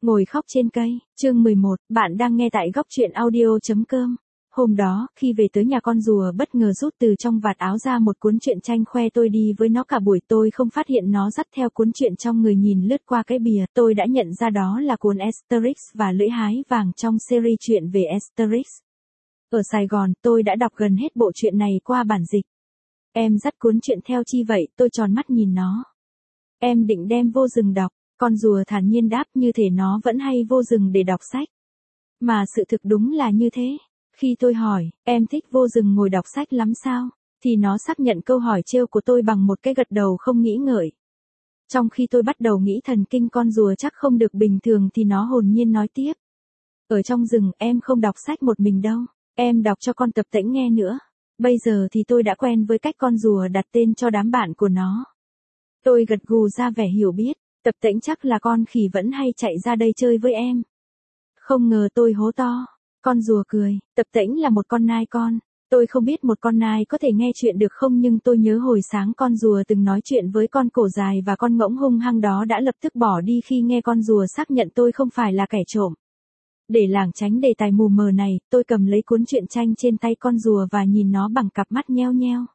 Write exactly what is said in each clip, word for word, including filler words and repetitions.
Ngồi khóc trên cây, chương mười một, bạn đang nghe tại góc truyện audio.com. Hôm đó, khi về tới nhà con rùa bất ngờ rút từ trong vạt áo ra một cuốn truyện tranh khoe tôi đi với nó cả buổi, tôi không phát hiện nó dắt theo cuốn truyện trong người, nhìn lướt qua cái bìa, tôi đã nhận ra đó là cuốn Asterix và lưỡi hái vàng trong series truyện về Asterix. Ở Sài Gòn, tôi đã đọc gần hết bộ truyện này qua bản dịch. Em dắt cuốn truyện theo chi vậy? Tôi tròn mắt nhìn nó. Em định đem vô rừng đọc. Con rùa thản nhiên đáp, như thể nó vẫn hay vô rừng để đọc sách. Mà sự thực đúng là như thế. Khi tôi hỏi, em thích vô rừng ngồi đọc sách lắm sao? Thì nó xác nhận câu hỏi trêu của tôi bằng một cái gật đầu không nghĩ ngợi. Trong khi tôi bắt đầu nghĩ thần kinh con rùa chắc không được bình thường thì nó hồn nhiên nói tiếp. Ở trong rừng em không đọc sách một mình đâu, em đọc cho con Tập Tễnh nghe nữa. Bây giờ thì tôi đã quen với cách con rùa đặt tên cho đám bạn của nó. Tôi gật gù ra vẻ hiểu biết. Tập Tễnh chắc là con khỉ vẫn hay chạy ra đây chơi với em. Không ngờ tôi hố to. Con rùa cười, Tập Tễnh là một con nai con. Tôi không biết một con nai có thể nghe chuyện được không, nhưng tôi nhớ hồi sáng con rùa từng nói chuyện với con cổ dài và con ngỗng hung hăng đó đã lập tức bỏ đi khi nghe con rùa xác nhận tôi không phải là kẻ trộm. Để lảng tránh đề tài mù mờ này, tôi cầm lấy cuốn truyện tranh trên tay con rùa và nhìn nó bằng cặp mắt nheo nheo.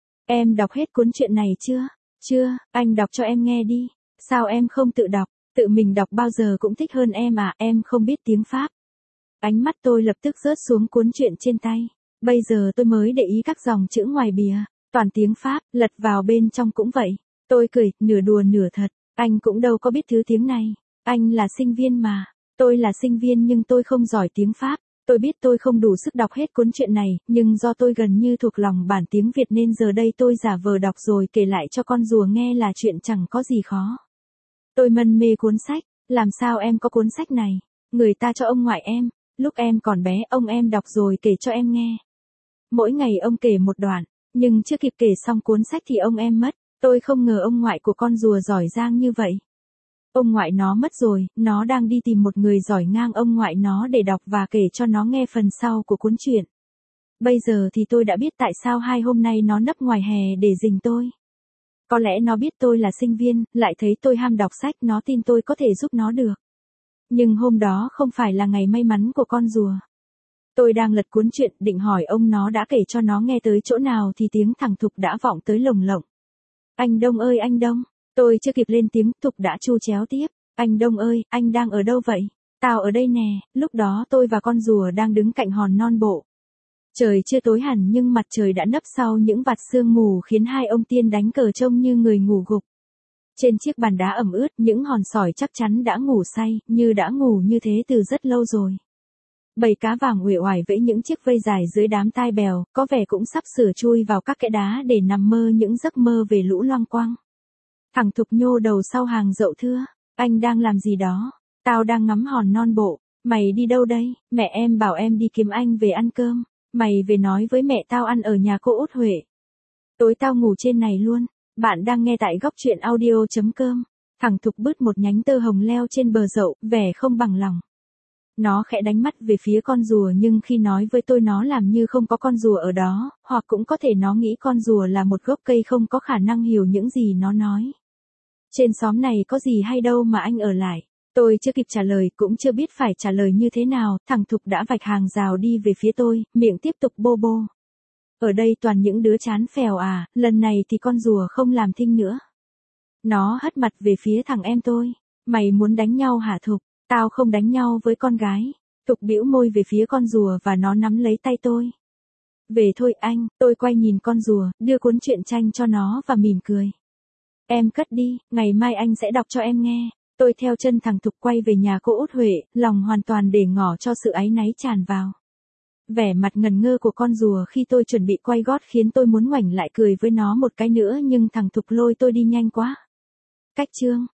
Em đọc hết cuốn truyện này chưa? Chưa, anh đọc cho em nghe đi. Sao em không tự đọc? Tự mình đọc bao giờ cũng thích hơn em à, em không biết tiếng Pháp. Ánh mắt tôi lập tức rớt xuống cuốn truyện trên tay. Bây giờ tôi mới để ý các dòng chữ ngoài bìa, toàn tiếng Pháp, lật vào bên trong cũng vậy. Tôi cười, nửa đùa nửa thật, anh cũng đâu có biết thứ tiếng này. Anh là sinh viên mà. Tôi là sinh viên nhưng tôi không giỏi tiếng Pháp. Tôi biết tôi không đủ sức đọc hết cuốn truyện này, nhưng do tôi gần như thuộc lòng bản tiếng Việt nên giờ đây tôi giả vờ đọc rồi kể lại cho con rùa nghe là chuyện chẳng có gì khó. Tôi mân mê cuốn sách, làm sao em có cuốn sách này? Người ta cho ông ngoại em, lúc em còn bé ông em đọc rồi kể cho em nghe. Mỗi ngày ông kể một đoạn, nhưng chưa kịp kể xong cuốn sách thì ông em mất. Tôi không ngờ ông ngoại của con rùa giỏi giang như vậy. Ông ngoại nó mất rồi, nó đang đi tìm một người giỏi ngang ông ngoại nó để đọc và kể cho nó nghe phần sau của cuốn truyện. Bây giờ thì tôi đã biết tại sao hai hôm nay nó nấp ngoài hè để rình tôi. Có lẽ nó biết tôi là sinh viên, lại thấy tôi ham đọc sách, nó tin tôi có thể giúp nó được. Nhưng hôm đó không phải là ngày may mắn của con rùa. Tôi đang lật cuốn truyện định hỏi ông nó đã kể cho nó nghe tới chỗ nào thì tiếng thằng Thục đã vọng tới lồng lộng. Anh Đông ơi anh Đông. Tôi chưa kịp lên tiếng, Thục đã chu chéo tiếp. Anh Đông ơi, anh đang ở đâu vậy? Tao ở đây nè. Lúc đó tôi và con rùa đang đứng cạnh hòn non bộ. Trời chưa tối hẳn nhưng mặt trời đã nấp sau những vạt sương mù khiến hai ông tiên đánh cờ trông như người ngủ gục. Trên chiếc bàn đá ẩm ướt, những hòn sỏi chắc chắn đã ngủ say, như đã ngủ như thế từ rất lâu rồi. Bầy cá vàng uể oải vẫy những chiếc vây dài dưới đám tai bèo, có vẻ cũng sắp sửa chui vào các kẽ đá để nằm mơ những giấc mơ về lũ loang quang. Thằng Thục nhô đầu sau hàng dậu thưa, anh đang làm gì đó? Tao đang ngắm hòn non bộ. Mày đi đâu đây? Mẹ em bảo em đi kiếm anh về ăn cơm. Mày về nói với mẹ tao ăn ở nhà cô Út Huệ. Tối tao ngủ trên này luôn. Bạn đang nghe tại góc truyện audio.com. Thằng Thục bứt một nhánh tơ hồng leo trên bờ dậu, vẻ không bằng lòng. Nó khẽ đánh mắt về phía con rùa nhưng khi nói với tôi nó làm như không có con rùa ở đó, hoặc cũng có thể nó nghĩ con rùa là một gốc cây không có khả năng hiểu những gì nó nói. Trên xóm này có gì hay đâu mà anh ở lại. Tôi chưa kịp trả lời, cũng chưa biết phải trả lời như thế nào, thằng Thục đã vạch hàng rào đi về phía tôi, miệng tiếp tục bô bô. Ở đây toàn những đứa chán phèo à, lần này thì con rùa không làm thinh nữa. Nó hất mặt về phía thằng em tôi. Mày muốn đánh nhau hả Thục? Tao không đánh nhau với con gái. Thục bĩu môi về phía con rùa và nó nắm lấy tay tôi. Về thôi anh, tôi quay nhìn con rùa, đưa cuốn truyện tranh cho nó và mỉm cười. Em cất đi, ngày mai anh sẽ đọc cho em nghe. Tôi theo chân thằng Thục quay về nhà cô Út Huệ, lòng hoàn toàn để ngỏ cho sự áy náy tràn vào. Vẻ mặt ngần ngơ của con rùa khi tôi chuẩn bị quay gót khiến tôi muốn ngoảnh lại cười với nó một cái nữa nhưng thằng Thục lôi tôi đi nhanh quá. Cách chương